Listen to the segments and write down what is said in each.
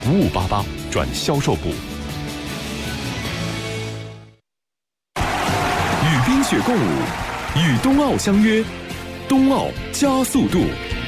5588转销售部。与冰雪共舞，与冬奥相约，冬奥加速度。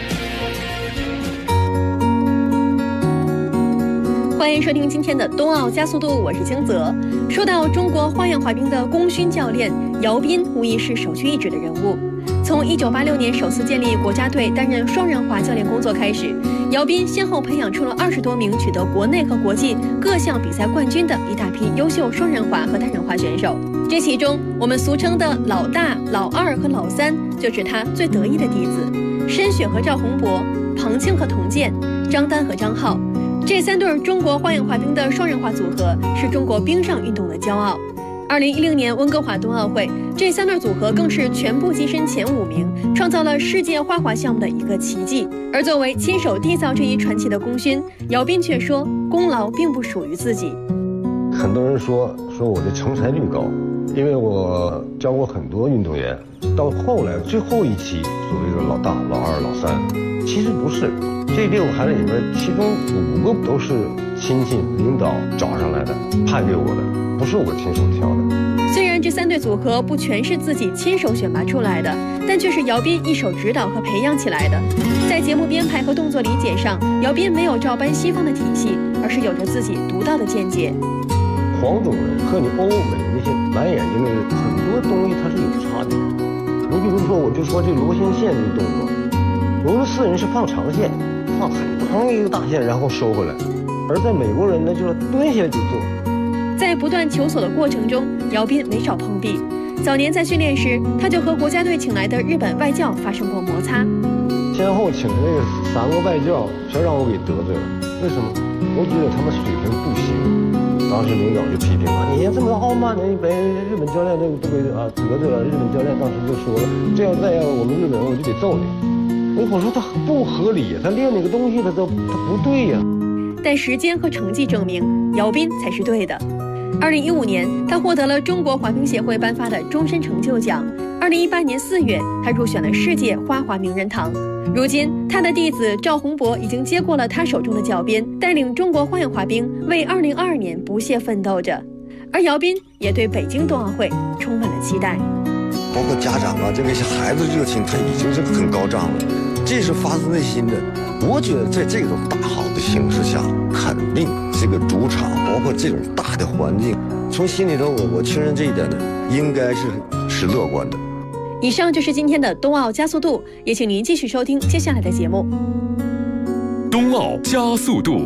欢迎收听今天的冬奥加速度，我是清泽。说到中国花样滑冰的功勋教练姚斌，无疑是首屈一指的人物。从1986年首次建立国家队担任双人滑教练工作开始，姚斌先后培养出了20多名取得国内和国际各项比赛冠军的一大批优秀双人滑和单人滑选手。这其中，我们俗称的老大、老二和老三，就是他最得意的弟子：申雪和赵宏博、庞庆和童健、张丹和张浩。这3对中国花样滑冰的双人滑组合是中国冰上运动的骄傲。2010年温哥华冬奥会，这3对组合更是全部跻身前5名，创造了世界花滑项目的一个奇迹。而作为亲手缔造这一传奇的功勋，姚斌却说，功劳并不属于自己。 很多人说我的成才率高，因为我教过很多运动员，到后来最后一期所谓的老大、老二、老三，其实不是。这6个孩子里边，其中5个都是亲戚领导找上来的，派给我的，不是我亲手挑的。 虽然这3对组合不全是自己亲手选拔出来的，但却是姚斌一手指导和培养起来的。在节目编排和动作理解上，姚斌没有照搬西方的体系，而是有着自己独到的见解。 黄种人和你欧美那些蓝眼睛的很多东西它是有差别的。你比如说，我就说这螺旋线这个动作，俄罗斯人是放长线，放很长一个大线，然后收回来，而在美国人呢，就是蹲下就做。 在不断求索的过程中，姚斌没少碰壁。早年在训练时，他就和国家队请来的日本外教发生过摩擦。 先后请的那个3个外教，全让我给得罪了。为什么？我觉得他们水平不行。当时领导就批评我，你这么傲慢的，你被日本教练都给得罪了。日本教练当时就说了，这要再要我们日本人，我就得揍你。我说他不合理，他练那个东西他不对呀。 但时间和成绩证明，姚斌才是对的。2015年，他获得了中国滑冰协会颁发的终身成就奖。2018年4月，他入选了世界花滑名人堂。如今，他的弟子赵宏博已经接过了他手中的教鞭，带领中国花样滑冰为2022年不懈奋斗着。而姚斌也对北京冬奥会充满了期待。 包括家长啊，这个孩子热情，他已经是很高涨了，这是发自内心的。我觉得在这种大好的形势下，肯定这个主场，包括这种大的环境，从心里头我确认这一点呢，应该是乐观的。 以上就是今天的冬奥加速度，也请您继续收听接下来的节目。 冬奥加速度。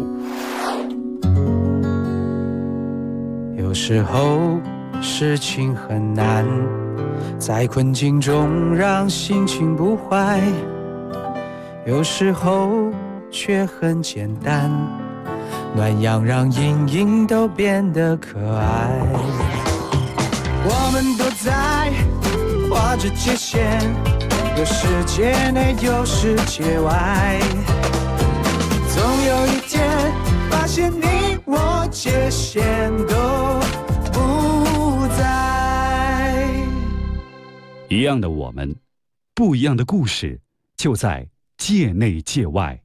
有时候事情很难，在困境中让心情不坏，有时候却很简单，暖阳让阴影都变得可爱。我们都在画着界限，有世界内有世界外，总有一天发现你我界限都不在。 一样的我们，不一样的故事，就在界内界外。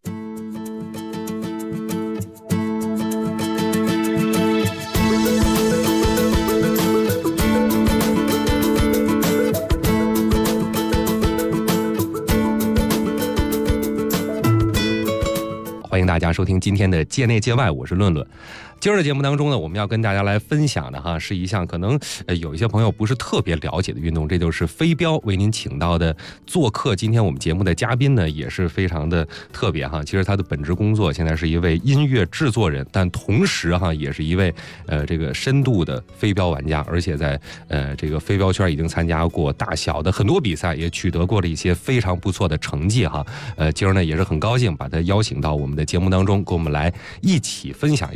欢迎大家收听今天的界内界外，我是论论。今儿的节目当中呢，我们要跟大家来分享的是一项可能有一些朋友不是特别了解的运动，这就是飞镖。为您请到的做客今天我们节目的嘉宾呢，也是非常的特别其实他的本职工作现在是一位音乐制作人，但同时也是一位这个深度的飞镖玩家，而且在这个飞镖圈已经参加过大小的很多比赛，也取得过了一些非常不错的成绩今儿呢也是很高兴把他邀请到我们的节目当中，跟我们来一起分享一下他和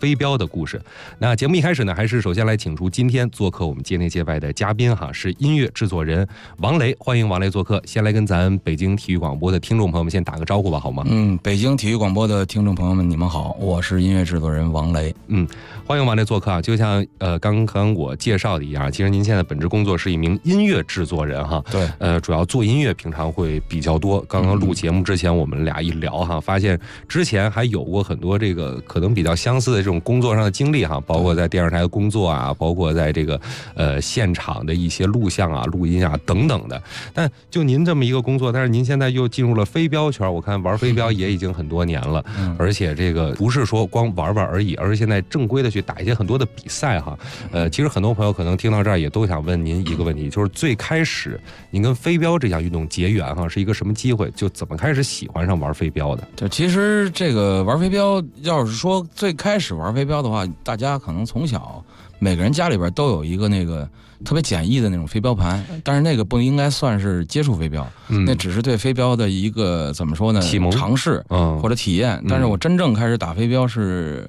飞镖的故事。那节目一开始呢，还是首先来请出今天做客我们界内界外的嘉宾哈，是音乐制作人王雷，欢迎王雷做客。先来跟咱北京体育广播的听众朋友们先打个招呼吧，好吗？ 北京体育广播的听众朋友们，你们好，我是音乐制作人王雷。 欢迎王雷做客啊。就像刚刚我介绍的一样，其实您现在本职工作是一名音乐制作人哈。 对， 主要做音乐平常会比较多。刚刚录节目之前，我们俩一聊哈，发现之前还有过很多这个可能比较相似的这种工作上的经历哈，包括在电视台的工作啊，包括在这个现场的一些录像啊、录音啊等等的。但就您这么一个工作，但是您现在又进入了飞镖圈，我看玩飞镖也已经很多年了，而且这个不是说光玩玩而已，而是现在正规的去打一些很多的比赛哈。其实很多朋友可能听到这儿也都想问您一个问题，就是最开始您跟飞镖这项运动结缘哈，是一个什么机会？就怎么开始喜欢上玩飞镖的？ 就其实这个玩飞镖，要是说最开始玩飞镖的话，大家可能从小每个人家里边都有一个那个特别简易的那种飞镖盘，但是那个不应该算是接触飞镖，那只是对飞镖的一个怎么说呢， 启蒙尝试或者体验。但是我真正开始打飞镖是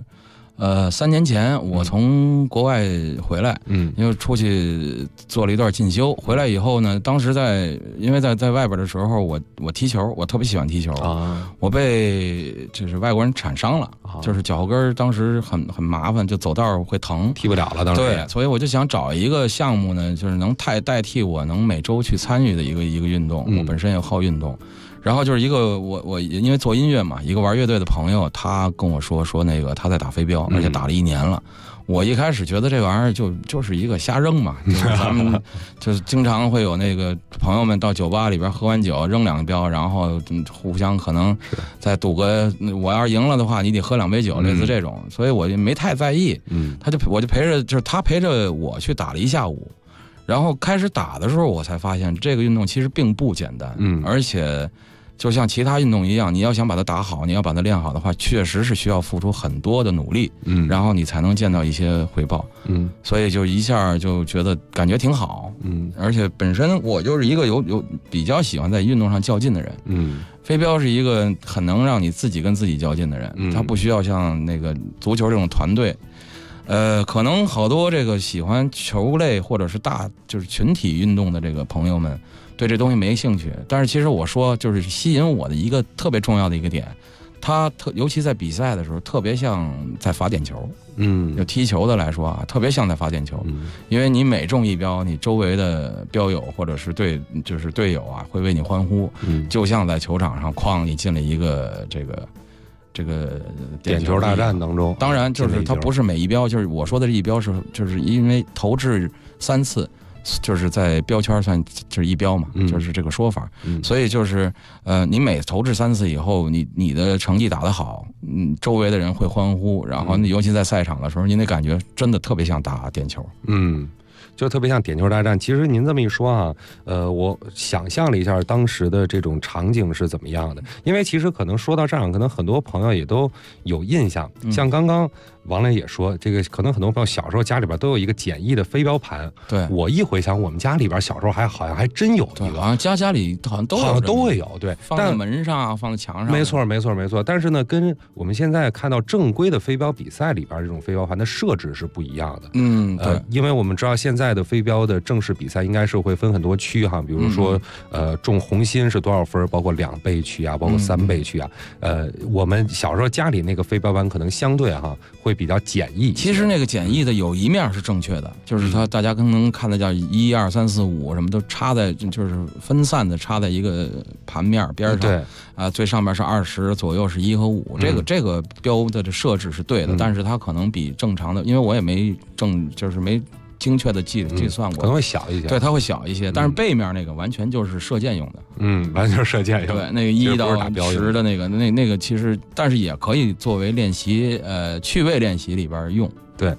3年前我从国外回来，因为出去做了一段进修，回来以后呢，当时因为在外边的时候，我踢球，我特别喜欢踢球啊，我被就是外国人铲伤了，就是脚后跟当时很麻烦，就走道会疼， 踢不了了当时。 对，所以我就想找一个项目呢，就是能代替我能每周去参与的一个运动，我本身也好运动。然后就是一个我因为做音乐嘛，一个玩乐队的朋友，他跟我说那个他在打飞镖，而且打了1年了。我一开始觉得这玩意儿就是一个瞎扔嘛，就是咱们就是经常会有那个朋友们到酒吧里边喝完酒扔2镖，然后互相可能再赌个，我要是赢了的话，你得喝2杯酒，类似这种，所以我就没太在意。我就陪着，就是他陪着我去打了1下午，然后开始打的时候，我才发现这个运动其实并不简单，而且。就像其他运动一样，你要想把它打好，你要把它练好的话，确实是需要付出很多的努力，然后你才能见到一些回报，所以就一下就觉得感觉挺好，而且本身我就是一个有比较喜欢在运动上较劲的人，飞镖是一个很能让你自己跟自己较劲的人，他不需要像那个足球这种团队。可能好多这个喜欢球类或者是就是群体运动的这个朋友们对这东西没兴趣，但是其实我说就是吸引我的一个特别重要的一个点，它尤其在比赛的时候特别像在罚点球，就踢球的来说啊，特别像在罚点球，因为你每中1镖，你周围的镖友或者是队友啊会为你欢呼，就像在球场上哐你进了一个这个点球大战当中， 当然就是它不是每1镖，就是我说的这1镖就是因为投掷3次，就是在标圈算就是1镖嘛，就是这个说法。所以就是你每投掷3次以后，你的成绩打得好，周围的人会欢呼，然后尤其在赛场的时候，你得感觉真的特别像打点球。 就特别像点球大战。其实您这么一说啊，我想象了一下当时的这种场景是怎么样的。因为其实可能说到这儿，可能很多朋友也都有印象。像刚刚王雷也说，这个可能很多朋友小时候家里边都有一个简易的飞镖盘。对，我一回想，我们家里边小时候好像还真有一个， 好像家里好像都会有， 对， 放在门上，放在墙上。 没错。但是呢，跟我们现在看到正规的飞镖比赛里边这种飞镖盘的设置是不一样的。对，因为我们知道现在的飞镖的正式比赛应该是会分很多区哈，比如说中红心是多少分，包括2倍区啊，包括3倍区啊。我们小时候家里那个飞镖盘可能相对会比较简易。 其实那个简易的有一面是正确的，就是它大家可能看的叫1、2、3、4、5什么都插在，就是分散的插在一个盘面边上。对啊，最上面是20，左右是1和5。这个标的设置是对的，但是它可能比正常的，因为我也没精确的计算过， 可能会小一些。 对，它会小一些，但是背面那个完全就是射箭用的。 完全是射箭用的。 对，那个1到10的那个其实，但是也可以作为练习，趣味练习里边用。 对，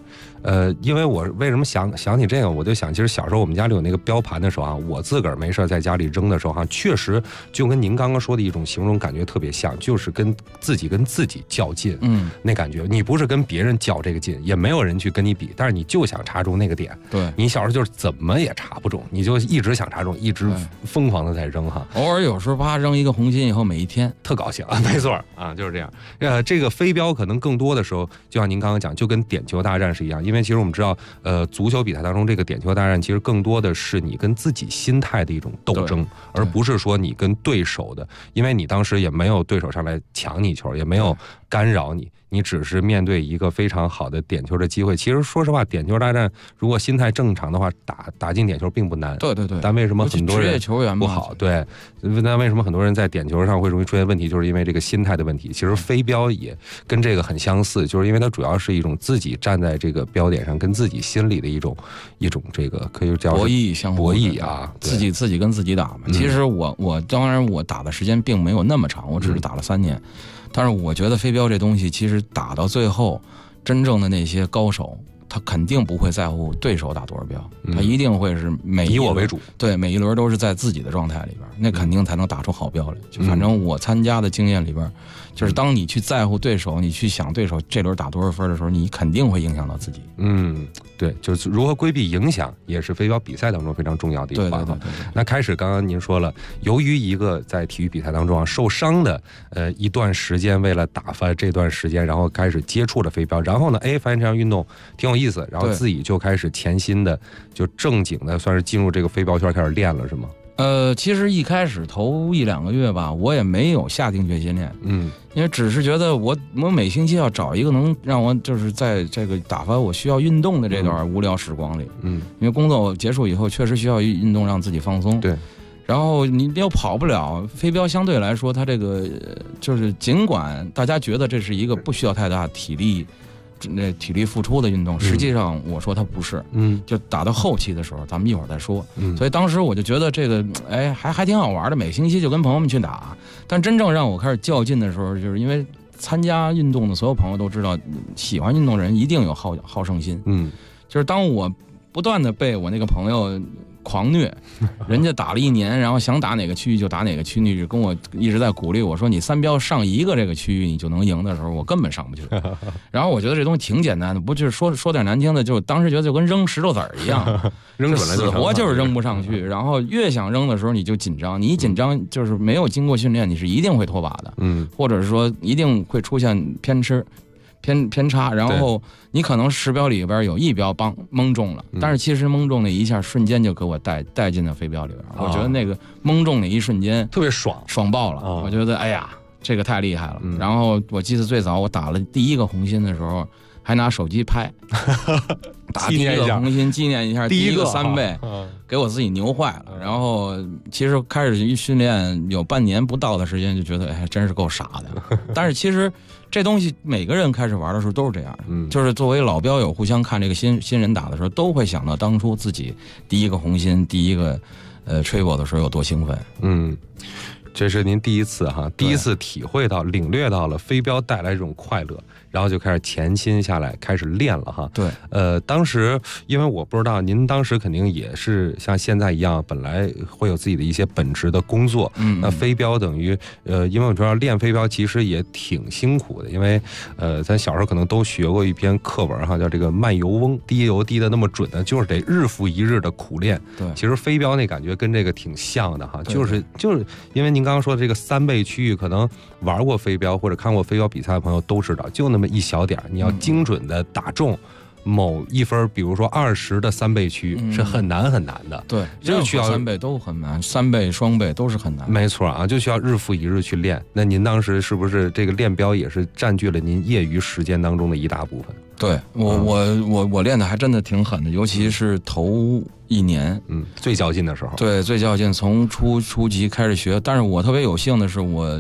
因为我为什么想起这个，我就想，其实小时候我们家里有那个标盘的时候啊，我自个儿没事在家里扔的时候哈，确实就跟您刚刚说的一种形容感觉特别像，就是跟自己较劲，那感觉，你不是跟别人较这个劲，也没有人去跟你比，但是你就想插中那个点， 对， 你小时候就是怎么也插不中，你就一直想插中，一直疯狂的在扔哈， 偶尔有时候啪扔一个红心以后，每一天特高兴啊，没错啊，就是这样。这个飞镖可能更多的时候，就像您刚刚讲，就跟点球大战是一样，因为其实我们知道，足球比赛当中这个点球大战其实更多的是你跟自己心态的一种斗争，而不是说你跟对手的，因为你当时也没有对手上来抢你球，也没有干扰你，你只是面对一个非常好的点球的机会。其实说实话，点球大战如果心态正常的话，打进点球并不难。 对， 但为什么很多人职业球员不好？对，那为什么很多人在点球上会容易出现问题？就是因为这个心态的问题。其实飞镖也跟这个很相似，就是因为它主要是一种自己站在这个标点上，跟自己心里的一种这个可以叫博弈，相互博弈啊， 自己跟自己打嘛。其实我当然我打的时间并没有那么长，我只是打了3年。但是我觉得飞镖这东西，其实打到最后，真正的那些高手，他肯定不会在乎对手打多少镖，他一定会是以我为主， 对，每一轮都是在自己的状态里边，那肯定才能打出好镖来。就反正我参加的经验里边，就是当你去在乎对手，你去想对手这轮打多少分的时候，你肯定会影响到自己。 对，就是如何规避影响，也是飞镖比赛当中非常重要的一个环节。那开始刚刚您说了，由于一个在体育比赛当中受伤的一段时间，为了打发这段时间，然后开始接触了飞镖，然后呢，发现这项运动挺有意思，然后自己就开始潜心的，就正经的算是进入这个飞镖圈开始练了，是吗？ 其实一开始头1-2个月吧，我也没有下定决心练，因为只是觉得我每星期要找一个能让我就是在这个打发我需要运动的这段无聊时光里，因为工作结束以后确实需要运动让自己放松， 对， 然后你又跑不了，飞镖相对来说它这个就是尽管大家觉得这是一个不需要太大体力付出的运动，实际上我说它不是，就打到后期的时候，咱们一会儿再说。所以当时我就觉得这个，还挺好玩的，每星期就跟朋友们去打。但真正让我开始较劲的时候，就是因为参加运动的所有朋友都知道，喜欢运动的人一定有好胜心。就是当我不断的被我那个朋友狂虐，人家打了1年，然后想打哪个区域就打哪个区域，就跟我一直在鼓励我说你3镖上一个这个区域你就能赢的时候，我根本上不去。然后我觉得这东西挺简单的，不就是说点难听的，就当时觉得就跟扔石头子儿一样， 扔准了死活就是扔不上去。然后越想扔的时候你就紧张，你一紧张就是没有经过训练，你是一定会脱靶的，或者是说一定会出现偏差，然后你可能10镖里边有1镖蒙中了，但是其实蒙中那一下瞬间就给我带进了飞镖里边，我觉得那个蒙中那一瞬间特别爽爆了，我觉得哎呀这个太厉害了。然后我记得最早我打了第1个红心的时候，还拿手机拍，打第1个红心纪念一下第1个3倍，给我自己牛坏了。然后其实开始一训练有半年不到的时间，就觉得真是够傻的。但是其实这东西每个人开始玩的时候都是这样的，就是作为老镖友互相看这个新人打的时候，都会想到当初自己第1个红心第1个吹波的时候有多兴奋。 这是您第一次体会到领略到了飞镖带来这种快乐，然后就开始潜心下来开始练了哈。 对， 当时因为我不知道您当时肯定也是像现在一样，本来会有自己的一些本职的工作，那飞镖等于因为我知道练飞镖其实也挺辛苦的，因为咱小时候可能都学过一篇课文哈，叫这个慢油翁，滴油滴的那么准的，就是得日复一日的苦练。 对， 其实飞镖那感觉跟这个挺像的哈，就是因为您刚刚说的这个3倍区域，可能玩过飞镖或者看过飞镖比赛的朋友都知道，就那么一小点，你要精准的打中某一分，比如说20的3倍区是很难的。 对， 就需要 3倍都很难，3倍双倍都是很难。 没错啊，就需要日复一日去练。那您当时是不是这个练镖也是占据了您业余时间当中的一大部分？ 对，我练的还真的挺狠的，尤其是头1年， 最较劲的时候。 对，最较劲，从初级开始学。但是我特别有幸的是，我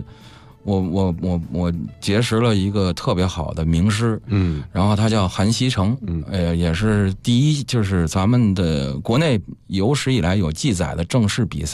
结识了一个特别好的名师，然后他叫韩锡成，也是第一，就是咱们的国内有史以来有记载的正式比赛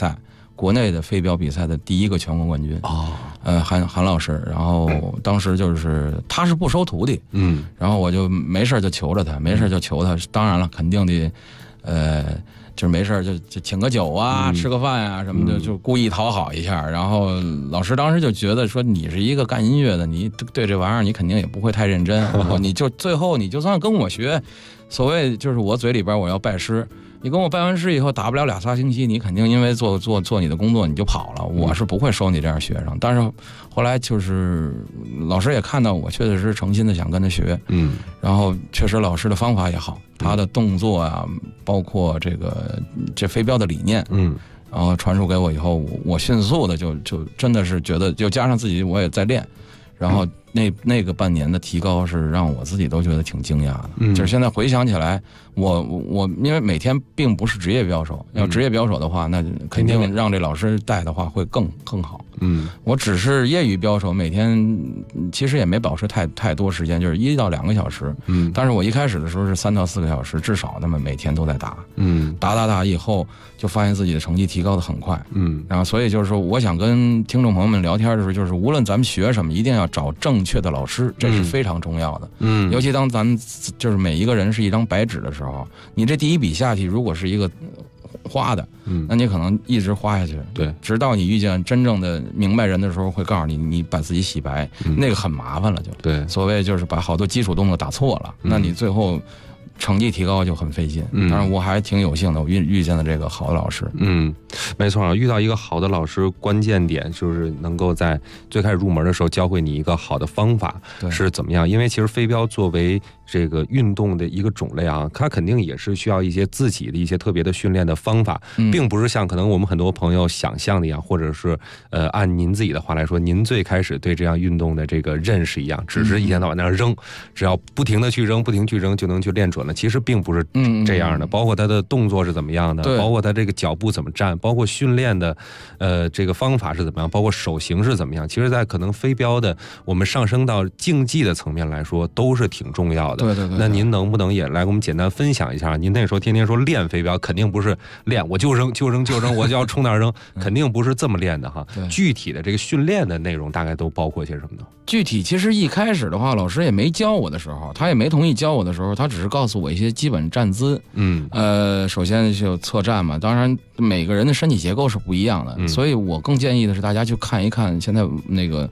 国内的飞镖比赛的第一个全国冠军韩老师，然后当时就是他是不收徒弟，然后我就没事就求着他，当然了，肯定的，就是没事就请个酒啊，吃个饭啊什么的，就故意讨好一下。然后老师当时就觉得说，你是一个干音乐的，你对这玩意儿你肯定也不会太认真，然后你就最后你就算跟我学，所谓就是我嘴里边我要拜师。你跟我拜完师以后打不了2-3星期，你肯定因为做你的工作你就跑了，我是不会收你这样学生。但是后来就是老师也看到我确实是诚心的想跟他学，然后确实老师的方法也好，他的动作啊，包括这飞镖的理念，然后传授给我以后，我迅速的就真的是觉得，就加上自己我也在练，然后那个半年的提高是让我自己都觉得挺惊讶的。就是现在回想起来，我因为每天并不是职业镖手，要职业镖手的话，那肯定让这老师带的话会更好。我只是业余镖手，每天其实也没保持太多时间，就是1到2个小时。但是我一开始的时候是3到4个小时，至少那么每天都在打。打以后就发现自己的成绩提高的很快。然后所以就是说，我想跟听众朋友们聊天的时候，就是无论咱们学什么，一定要找正确的老师，这是非常重要的。尤其当咱们就是每一个人是一张白纸的时候，你这第一笔下去如果是一个花的，那你可能一直花下去， 对， 直到你遇见真正的明白人的时候，会告诉你，你把自己洗白，那个很麻烦了，就对， 所谓就是把好多基础动作打错了，那你最后成绩提高就很费劲。当然我还挺有幸的，我遇见了这个好的老师。 没错啊，遇到一个好的老师，关键点就是能够在最开始入门的时候教会你一个好的方法是怎么样。因为其实飞镖作为这个运动的一个种类啊，它肯定也是需要一些自己的一些特别的训练的方法，并不是像可能我们很多朋友想象的一样，或者是按您自己的话来说，您最开始对这样运动的这个认识一样，只是一天到晚在那扔，只要不停的去扔就能去练准了。其实并不是这样的，包括他的动作是怎么样的，包括他这个脚步怎么站，包括训练的这个方法是怎么样，包括手型是怎么样，其实在可能飞镖的我们上升到竞技的层面来说都是挺重要的。 对。 那您能不能也来给我们简单分享一下？您那时候天天说练飞镖，肯定不是练我就扔，我就要冲那儿扔，肯定不是这么练的哈。具体的这个训练的内容大概都包括些什么呢？ 具体其实一开始的话，老师也没教我的时候，他也没同意教我的时候，他只是告诉我一些基本站姿。首先就侧站嘛，当然每个人的身体结构是不一样的，所以我更建议的是大家去看一看现在那个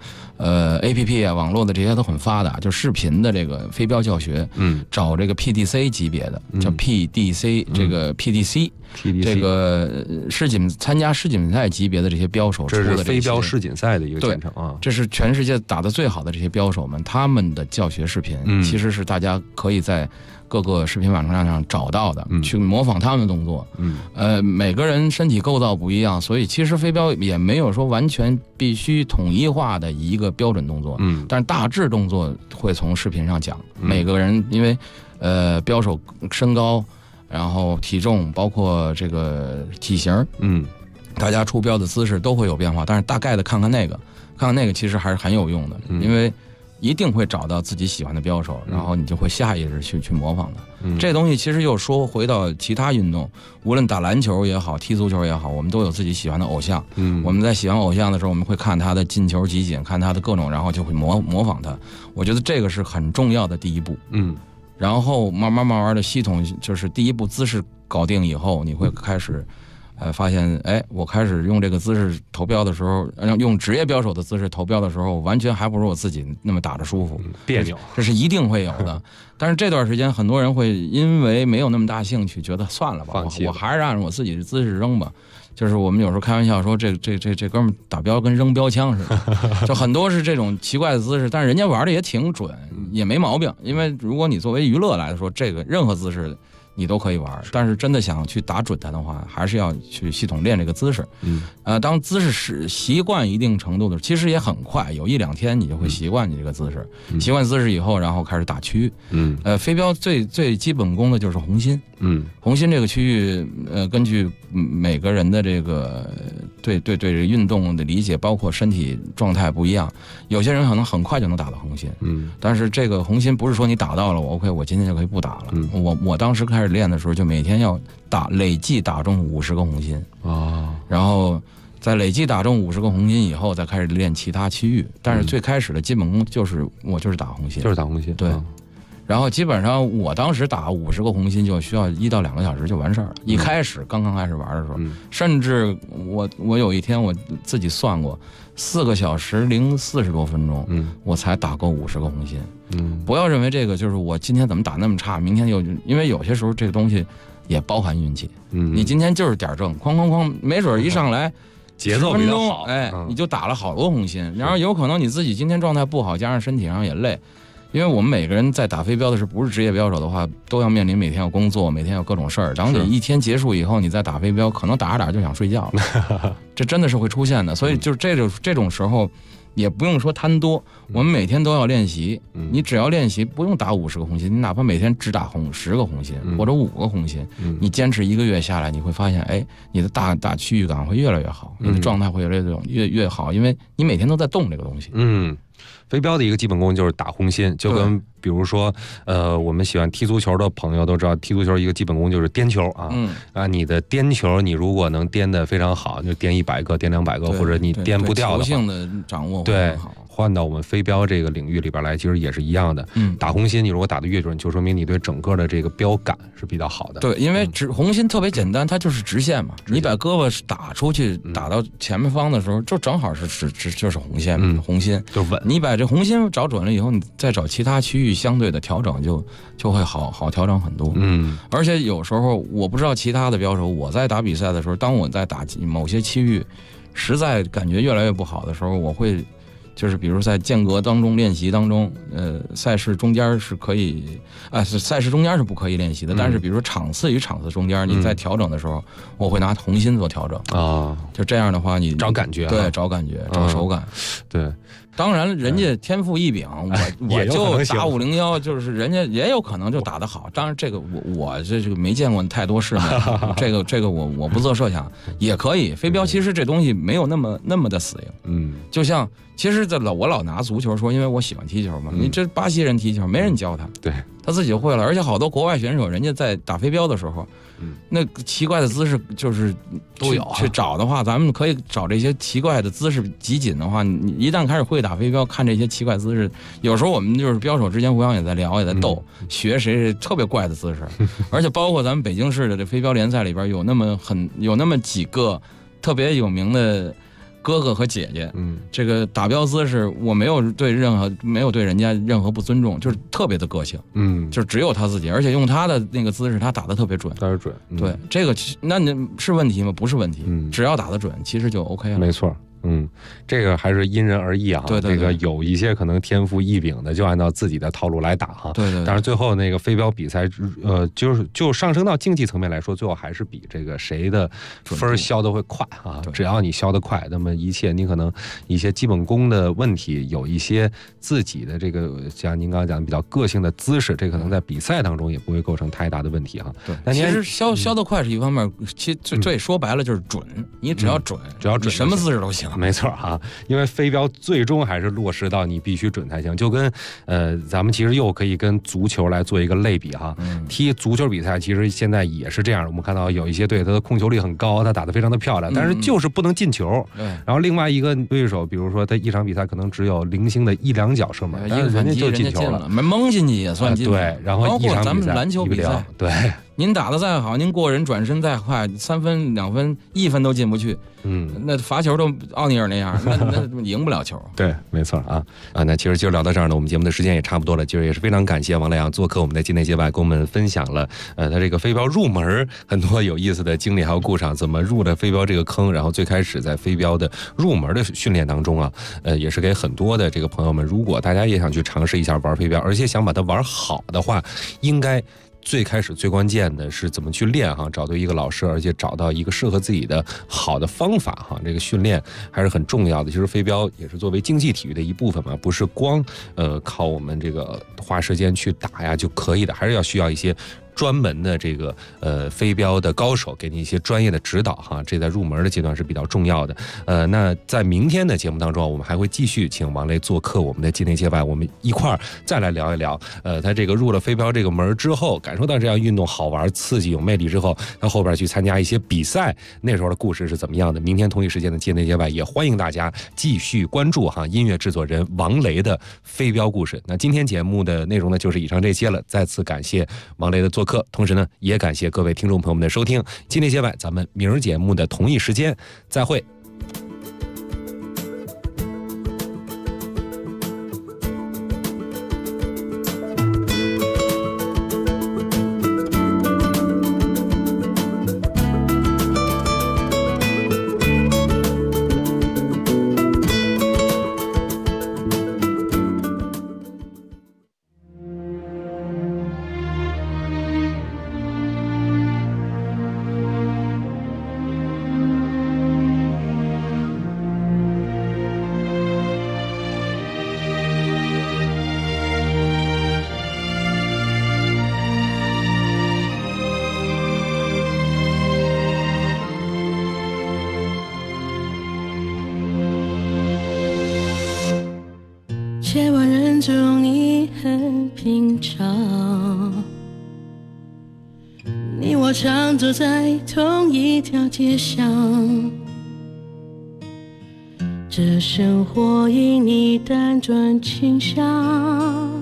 APP 啊，网络的这些都很发达，就视频的这个飞镖教学，找这个 PDC 级别的，叫 PDC 这个 PDC 这个参加世锦赛级别的这些镖手出的， 这是飞镖世锦赛的一个简称啊。 这是全世界打得最好的这些镖手们，他们的教学视频，其实是大家可以在各个视频网站上找到的，去模仿他们的动作。每个人身体构造不一样，所以其实飞镖也没有说完全必须统一化的一个标准动作。但是大致动作会从视频上讲。每个人因为镖手身高，然后体重，包括这个体型，大家出镖的姿势都会有变化。但是大概的看看那个其实还是很有用的，因为一定会找到自己喜欢的镖手，然后你就会下意识去模仿他。这东西其实又说回到其他运动，无论打篮球也好，踢足球也好，我们都有自己喜欢的偶像。我们在喜欢偶像的时候，我们会看他的进球集锦，看他的各种，然后就会模仿他。我觉得这个是很重要的第一步。然后慢慢的系统，就是第一步姿势搞定以后，你会开始发现，我开始用这个姿势投镖的时候，用职业镖手的姿势投镖的时候，完全还不如我自己那么打着舒服， 别扭， 这是一定会有的。但是这段时间，很多人会因为没有那么大兴趣，觉得算了吧，我还是按我自己的姿势扔吧。就是我们有时候开玩笑说，这哥们打镖跟扔标枪似的，就很多是这种奇怪的姿势，但是人家玩的也挺准，也没毛病。因为如果你作为娱乐来说，这个任何姿势你都可以玩，但是真的想去打准它的话，还是要去系统练这个姿势。当姿势是习惯一定程度的，其实也很快，有1-2天你就会习惯你这个姿势。习惯姿势以后，然后开始打区域。飞镖最基本功的就是红心。红心这个区域，根据每个人的这个对这个运动的理解，包括身体状态不一样，有些人可能很快就能打到红心。但是这个红心不是说你打到了我今天就可以不打了。我当时开始练的时候，就每天要累计打中50个红心。然后在累计打中50个红心以后，再开始练其他区域。但是最开始的基本功就是我就是打红心， 就是打红心， 对。然后基本上我当时打50个红心就需要1到2个小时就完事儿了。一开始刚开始玩的时候，甚至我有一天我自己算过，4个小时零40多分钟，我才打够50个红心。不要认为这个就是我今天怎么打那么差，明天又因为有些时候这个东西也包含运气。你今天就是点正，哐哐哐，没准一上来节奏比较好， 你就打了好多红心，然后有可能你自己今天状态不好，加上身体上也累。因为我们每个人在打飞镖的时候，不是职业镖手的话，都要面临每天要工作，每天有各种事儿。然后你一天结束以后，你再打飞镖，可能打着打着就想睡觉了，这真的是会出现的。所以就是这种时候，也不用说贪多，我们每天都要练习。你只要练习，不用打50个红心，你哪怕每天只打10个红心或者5个红心，你坚持1个月下来，你会发现，哎，你的打区域感会越来越好，你的状态会越好，因为你每天都在动这个东西。 飞镖的一个基本功就是打红心，就跟比如说我们喜欢踢足球的朋友都知道，踢足球一个基本功就是颠球啊。你的颠球你如果能颠得非常好，就颠100个、颠200个，或者你颠不掉的话， 球性的掌握对，换到我们飞镖这个领域里边来，其实也是一样的。打红心你如果打得越准，就说明你对整个的这个标感是比较好的。 对，因为红心特别简单，它就是直线嘛。你把胳膊打出去，打到前面方的时候，就正好是就是红线，红心就稳。 你把这红心找准了以后，你再找其他区域相对的调整就会好调整很多。而且有时候我不知道其他的镖手，我在打比赛的时候，当我在打某些区域实在感觉越来越不好的时候，我会就是比如在间隔当中练习当中，赛事中间是可以，赛事中间是不可以练习的。但是比如说场次与场次中间，你在调整的时候，我会拿红心做调整啊。就这样的话，你找感觉， 对，找感觉，找手感， 对。 当然，人家天赋异禀，我就打501，就是人家也有可能就打得好。当然，这个我这个没见过太多世面，这个我不做设想，也可以。飞镖其实这东西没有那么的死硬，就像其实我老拿足球说，因为我喜欢踢球嘛。你这巴西人踢球，没人教他， 对， 他自己会了。而且好多国外选手，人家在打飞镖的时候，那奇怪的姿势就是都有去找的话，咱们可以找这些奇怪的姿势集锦的话，你一旦开始会打飞镖，看这些奇怪姿势，有时候我们就是镖手之间互相也在聊，也在斗，学谁特别怪的姿势。而且包括咱们北京市的这飞镖联赛里边有那么几个特别有名的哥哥和姐姐，这个打镖姿势我没有对人家任何不尊重，就是特别的个性，就只有他自己，而且用他的那个姿势，他打得特别准，对，这个那你是问题吗？不是问题，只要打得准，其实就 OK 了， 没错。这个还是因人而异啊。 对， 这个有一些可能天赋异禀的，就按照自己的套路来打哈。 对。 但是最后那个飞镖比赛，就上升到竞技层面来说，最后还是比这个谁的分消得会快啊。只要你消得快，那么一切你可能一些基本功的问题，有一些自己的这个像您刚刚讲的比较个性的姿势，这可能在比赛当中也不会构成太大的问题哈。 对，但其实消得快是一方面，其实最说白了就是准，你只要准，什么姿势都行。 没错啊，因为飞镖最终还是落实到你必须准才行，就跟咱们其实又可以跟足球来做一个类比哈。踢足球比赛其实现在也是这样，我们看到有一些队他的控球率很高，他打得非常的漂亮，但是就是不能进球。然后另外一个对手，比如说他一场比赛可能只有零星的1、2脚射门，但是人家就进球了， 蒙进去也算进。 对，然后一场比赛，包括咱们篮球比赛， 对。 您打得再好，您过人转身再快，3分、2分、1分都进不去，那罚球都奥尼尔那样，那赢不了球。 对，没错啊。那其实今儿聊到这儿呢，我们节目的时间也差不多了。今儿也是非常感谢王莱阳做客我们的境内街外，跟我们分享了他这个飞镖入门很多有意思的经历还有故事，怎么入的飞镖这个坑，然后最开始在飞镖的入门的训练当中啊，也是给很多的这个朋友们，如果大家也想去尝试一下玩飞镖，而且想把它玩好的话，应该最开始最关键的是怎么去练哈，找对一个老师，而且找到一个适合自己的好的方法哈。这个训练还是很重要的。其实飞镖也是作为竞技体育的一部分嘛，不是光靠我们这个花时间去打呀就可以的，还是要需要一些专门的这个飞镖的高手，给你一些专业的指导哈，这在入门的阶段是比较重要的。那在明天的节目当中，我们还会继续请王雷做客我们的界内界外，我们一块儿再来聊一聊。他这个入了飞镖这个门之后，感受到这样运动好玩、刺激、有魅力之后，他后边去参加一些比赛，那时候的故事是怎么样的？明天同一时间的界内界外，也欢迎大家继续关注哈音乐制作人王雷的飞镖故事。那今天节目的内容呢，就是以上这些了。再次感谢王雷的做客，同时呢，也感谢各位听众朋友们的收听。界内界外，咱们明儿节目的同一时间再会。 千万人中你很平常，你我常走在同一条街上，这生活因你单纯倾向，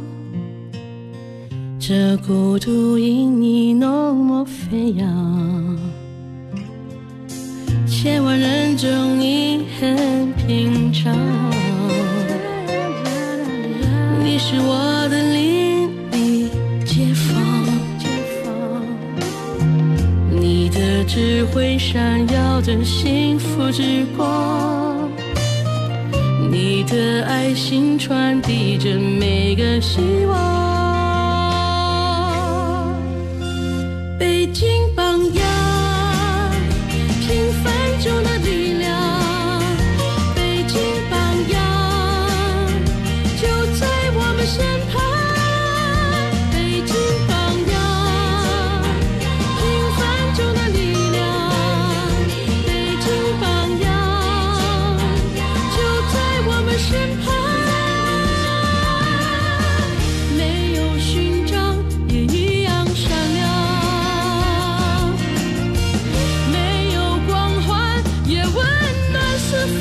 这孤独因你浓墨飞扬。千万人中你很平常，你是我的邻里街坊，你的智慧闪耀着幸福之光，你的爱心传递着每个希望。北京榜样，平凡中的力量，北京榜样就在我们身旁。北京榜样，平凡中的力量，北京榜样就在我们身旁。没有勋章也一样闪亮，没有光环也温暖四方。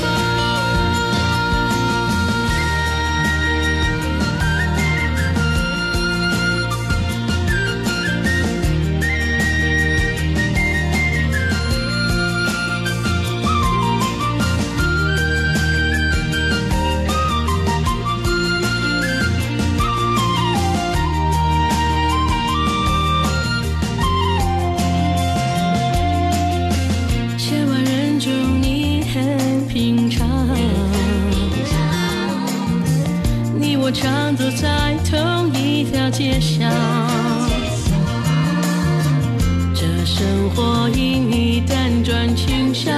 千万人中你很平常，你我常走在同一条街上，这生活因你单纯倾向，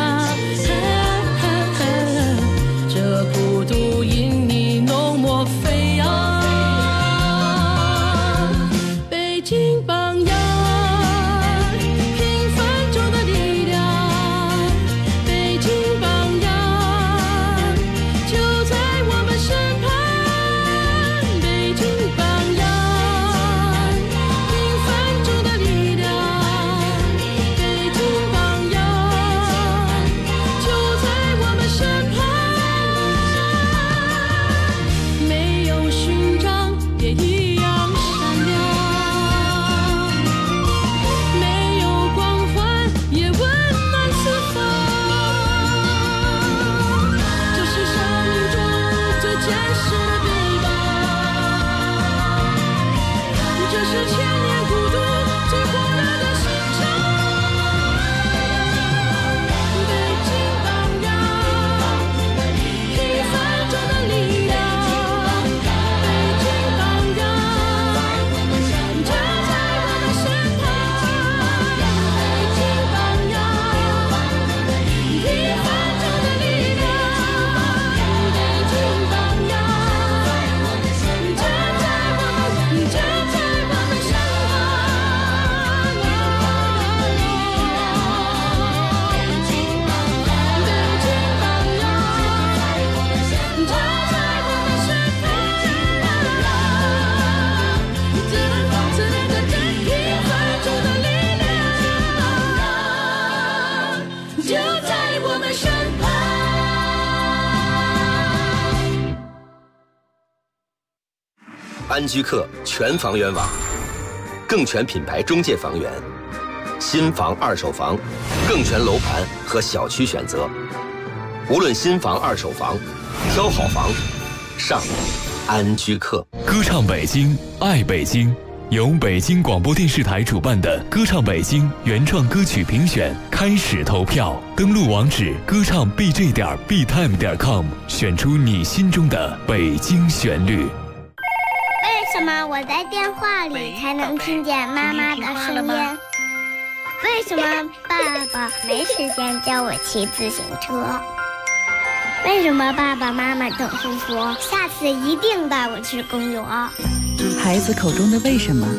这孤独因你浓墨飞扬。北京榜样，平凡中的力量，北京榜样就在我们身旁。北京榜样，平凡中的力量，北京榜样就在安居客全房源网，更全品牌中介房源，新房、二手房，更全楼盘和小区选择。无论新房、二手房，挑好房，上安居客。 歌唱北京，爱北京。由北京广播电视台主办的歌唱北京原创歌曲评选开始投票，登录网址歌唱 bj.btime.com， 选出你心中的北京旋律。 为什么我在电话里才能听见妈妈的声音？为什么爸爸没时间教我骑自行车？为什么爸爸妈妈总是说下次一定带我去公园？ 孩子口中的为什么